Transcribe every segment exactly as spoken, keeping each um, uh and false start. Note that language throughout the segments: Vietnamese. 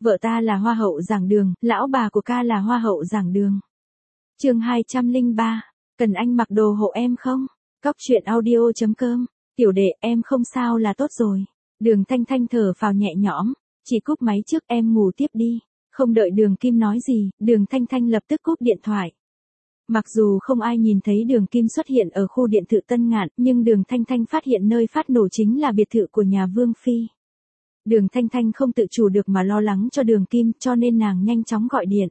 Vợ ta là hoa hậu giảng đường, lão bà của ca là hoa hậu giảng đường. Chương hai trăm lẻ ba, cần anh mặc đồ hộ em không? Cóc truyện audio chấm com, tiểu đệ em không sao là tốt rồi. Đường Thanh Thanh thở phào nhẹ nhõm, chỉ cúp máy trước em ngủ tiếp đi. Không đợi Đường Kim nói gì, Đường Thanh Thanh lập tức cúp điện thoại. Mặc dù không ai nhìn thấy Đường Kim xuất hiện ở khu điện thự Tân Ngạn, nhưng Đường Thanh Thanh phát hiện nơi phát nổ chính là biệt thự của nhà Vương Phi. Đường Thanh Thanh không tự chủ được mà lo lắng cho Đường Kim, cho nên nàng nhanh chóng gọi điện.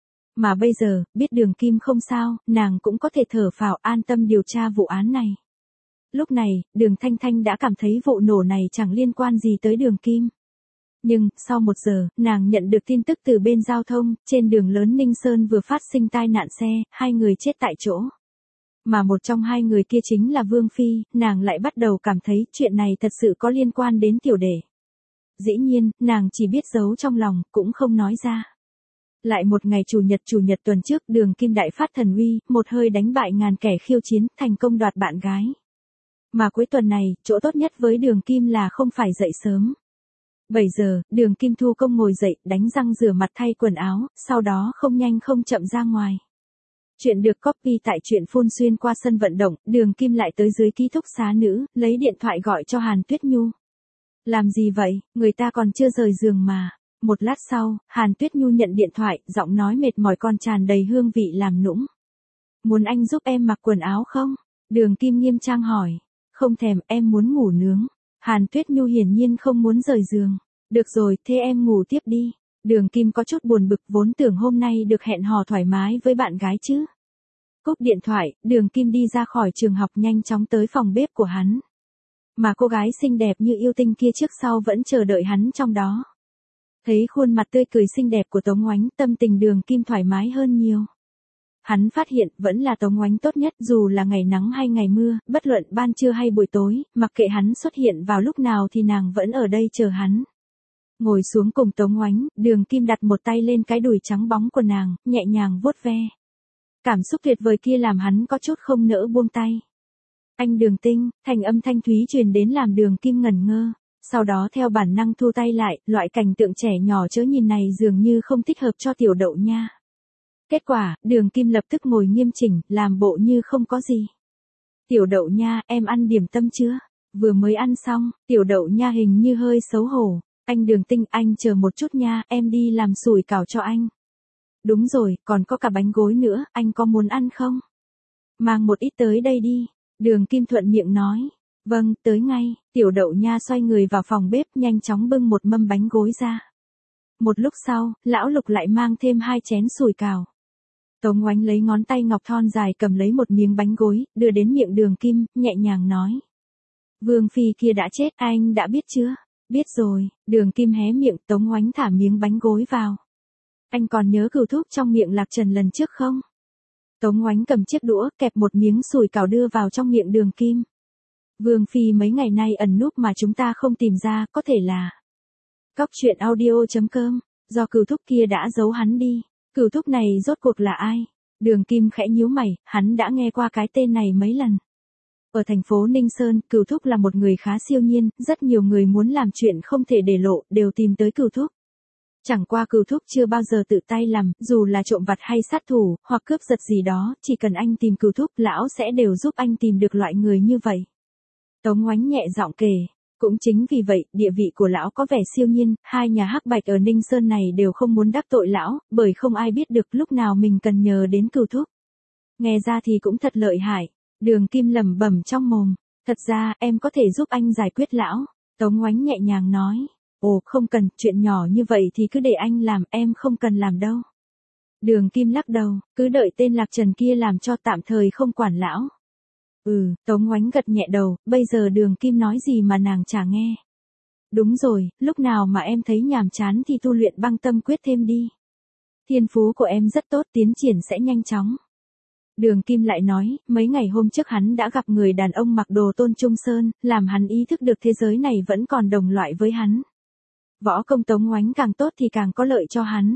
Mà bây giờ, biết Đường Kim không sao, nàng cũng có thể thở phào an tâm điều tra vụ án này. Lúc này, Đường Thanh Thanh đã cảm thấy vụ nổ này chẳng liên quan gì tới Đường Kim. Nhưng, sau một giờ, nàng nhận được tin tức từ bên giao thông, trên đường lớn Ninh Sơn vừa phát sinh tai nạn xe, hai người chết tại chỗ. Mà một trong hai người kia chính là Vương Phi, nàng lại bắt đầu cảm thấy chuyện này thật sự có liên quan đến tiểu đệ. Dĩ nhiên, nàng chỉ biết giấu trong lòng, cũng không nói ra. Lại một ngày chủ nhật chủ nhật tuần trước, Đường Kim đại phát thần uy, một hơi đánh bại ngàn kẻ khiêu chiến, thành công đoạt bạn gái. Mà cuối tuần này, chỗ tốt nhất với Đường Kim là không phải dậy sớm. bảy giờ, Đường Kim thu công ngồi dậy, đánh răng rửa mặt thay quần áo, sau đó không nhanh không chậm ra ngoài. Chuyện được copy tại truyện phun xuyên qua sân vận động, Đường Kim lại tới dưới ký túc xá nữ, lấy điện thoại gọi cho Hàn Tuyết Nhu. Làm gì vậy, người ta còn chưa rời giường mà. Một lát sau, Hàn Tuyết Nhu nhận điện thoại, giọng nói mệt mỏi còn tràn đầy hương vị làm nũng. Muốn anh giúp em mặc quần áo không? Đường Kim nghiêm trang hỏi. Không thèm, em muốn ngủ nướng. Hàn Tuyết Nhu hiển nhiên không muốn rời giường. Được rồi, thế em ngủ tiếp đi. Đường Kim có chút buồn bực, vốn tưởng hôm nay được hẹn hò thoải mái với bạn gái chứ. Cúp điện thoại, Đường Kim đi ra khỏi trường học nhanh chóng tới phòng bếp của hắn. Mà cô gái xinh đẹp như yêu tinh kia trước sau vẫn chờ đợi hắn trong đó. Thấy khuôn mặt tươi cười xinh đẹp của Tống Oánh, tâm tình Đường Kim thoải mái hơn nhiều. Hắn phát hiện vẫn là Tống Oánh tốt nhất, dù là ngày nắng hay ngày mưa, bất luận ban trưa hay buổi tối, mặc kệ hắn xuất hiện vào lúc nào thì nàng vẫn ở đây chờ hắn. Ngồi xuống cùng Tống Oánh, Đường Kim đặt một tay lên cái đùi trắng bóng của nàng, nhẹ nhàng vuốt ve. Cảm xúc tuyệt vời kia làm hắn có chút không nỡ buông tay. Anh Đường Tinh, thành âm thanh thúy truyền đến làm Đường Kim ngẩn ngơ. Sau đó theo bản năng thu tay lại, loại cảnh tượng trẻ nhỏ chớ nhìn này dường như không thích hợp cho tiểu đậu nha. Kết quả, Đường Kim lập tức ngồi nghiêm chỉnh, làm bộ như không có gì. Tiểu đậu nha, em ăn điểm tâm chưa? Vừa mới ăn xong, tiểu đậu nha hình như hơi xấu hổ. Anh Đường Tinh, anh chờ một chút nha, em đi làm sủi cảo cho anh. Đúng rồi, còn có cả bánh gối nữa, anh có muốn ăn không? Mang một ít tới đây đi. Đường Kim thuận miệng nói. Vâng, tới ngay. Tiểu đậu nha xoay người vào phòng bếp, nhanh chóng bưng một mâm bánh gối ra. Một lúc sau, lão Lục lại mang thêm hai chén sủi cảo. Tống Oánh lấy ngón tay ngọc thon dài cầm lấy một miếng bánh gối, đưa đến miệng Đường Kim, nhẹ nhàng nói. Vương Phi kia đã chết, anh đã biết chưa? Biết rồi. Đường Kim hé miệng, Tống Oánh thả miếng bánh gối vào. Anh còn nhớ cửu thúc trong miệng Lạc Trần lần trước không? Tống Oánh cầm chiếc đũa, kẹp một miếng sủi cảo đưa vào trong miệng Đường Kim. Vương Phi mấy ngày nay ẩn núp mà chúng ta không tìm ra, có thể là Cóc truyện audio chấm com, do cửu thúc kia đã giấu hắn đi. Cửu thúc này rốt cuộc là ai? Đường Kim khẽ nhíu mày, hắn đã nghe qua cái tên này mấy lần. Ở thành phố Ninh Sơn, cửu thúc là một người khá siêu nhiên, rất nhiều người muốn làm chuyện không thể để lộ, đều tìm tới cửu thúc. Chẳng qua cửu thúc chưa bao giờ tự tay làm, dù là trộm vặt hay sát thủ, hoặc cướp giật gì đó, chỉ cần anh tìm cửu thúc, lão sẽ đều giúp anh tìm được loại người như vậy. Tống Oánh nhẹ giọng kể, cũng chính vì vậy, địa vị của lão có vẻ siêu nhiên, hai nhà hắc bạch ở Ninh Sơn này đều không muốn đắc tội lão, bởi không ai biết được lúc nào mình cần nhờ đến cửu thúc. Nghe ra thì cũng thật lợi hại. Đường Kim lẩm bẩm trong mồm, thật ra em có thể giúp anh giải quyết lão. Tống Oánh nhẹ nhàng nói, ồ không cần, chuyện nhỏ như vậy thì cứ để anh làm, em không cần làm đâu. Đường Kim lắc đầu, cứ đợi tên Lạc Trần kia làm cho tạm thời không quản lão. Ừ, Tống Oánh gật nhẹ đầu, bây giờ Đường Kim nói gì mà nàng chả nghe. Đúng rồi, lúc nào mà em thấy nhàm chán thì tu luyện băng tâm quyết thêm đi. Thiên phú của em rất tốt, tiến triển sẽ nhanh chóng. Đường Kim lại nói, mấy ngày hôm trước hắn đã gặp người đàn ông mặc đồ Tôn Trung Sơn, làm hắn ý thức được thế giới này vẫn còn đồng loại với hắn. Võ công Tống Oánh càng tốt thì càng có lợi cho hắn.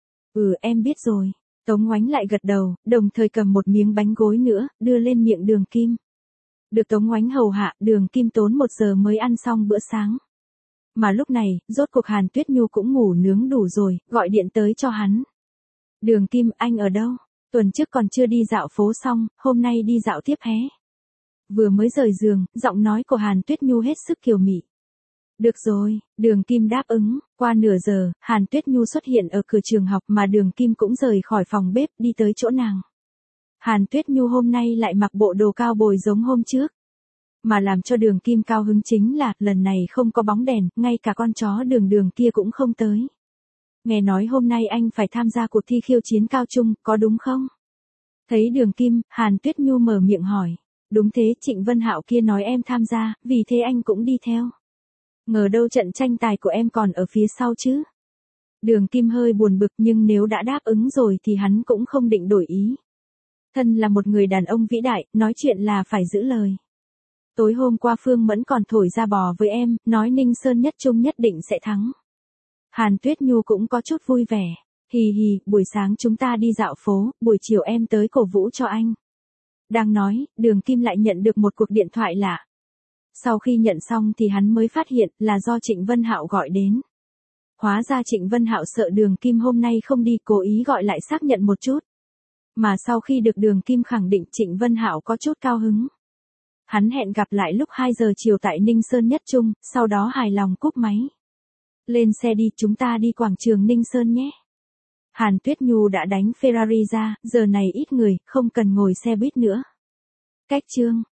Ừ, em biết rồi. Tống Oánh lại gật đầu, đồng thời cầm một miếng bánh gối nữa, đưa lên miệng Đường Kim. Được Tống Oánh hầu hạ, Đường Kim tốn một giờ mới ăn xong bữa sáng. Mà lúc này, rốt cuộc Hàn Tuyết Nhu cũng ngủ nướng đủ rồi, gọi điện tới cho hắn. Đường Kim, anh ở đâu? Tuần trước còn chưa đi dạo phố xong, hôm nay đi dạo tiếp hé. Vừa mới rời giường, giọng nói của Hàn Tuyết Nhu hết sức kiều mị. Được rồi, Đường Kim đáp ứng, qua nửa giờ, Hàn Tuyết Nhu xuất hiện ở cửa trường học mà Đường Kim cũng rời khỏi phòng bếp đi tới chỗ nàng. Hàn Tuyết Nhu hôm nay lại mặc bộ đồ cao bồi giống hôm trước. Mà làm cho Đường Kim cao hứng chính là, lần này không có bóng đèn, ngay cả con chó Đường Đường kia cũng không tới. Nghe nói hôm nay anh phải tham gia cuộc thi khiêu chiến cao trung, có đúng không? Thấy Đường Kim, Hàn Tuyết Nhu mở miệng hỏi. Đúng thế, Trịnh Vân Hạo kia nói em tham gia, vì thế anh cũng đi theo. Ngờ đâu trận tranh tài của em còn ở phía sau chứ. Đường Kim hơi buồn bực nhưng nếu đã đáp ứng rồi thì hắn cũng không định đổi ý. Thân là một người đàn ông vĩ đại, nói chuyện là phải giữ lời. Tối hôm qua Phương Mẫn còn thổi ra bò với em, nói Ninh Sơn Nhất Trung nhất định sẽ thắng. Hàn Tuyết Nhu cũng có chút vui vẻ. Hì hì, buổi sáng chúng ta đi dạo phố, buổi chiều em tới cổ vũ cho anh. Đang nói, Đường Kim lại nhận được một cuộc điện thoại lạ. Sau khi nhận xong thì hắn mới phát hiện là do Trịnh Vân Hạo gọi đến. Hóa ra Trịnh Vân Hạo sợ Đường Kim hôm nay không đi, cố ý gọi lại xác nhận một chút. Mà sau khi được Đường Kim khẳng định, Trịnh Vân Hạo có chút cao hứng. Hắn hẹn gặp lại lúc hai giờ chiều tại Ninh Sơn Nhất Trung, sau đó hài lòng cúp máy. Lên xe đi, chúng ta đi quảng trường Ninh Sơn nhé. Hàn Tuyết Nhu đã đánh Ferrari ra, giờ này ít người, không cần ngồi xe buýt nữa. Cách chương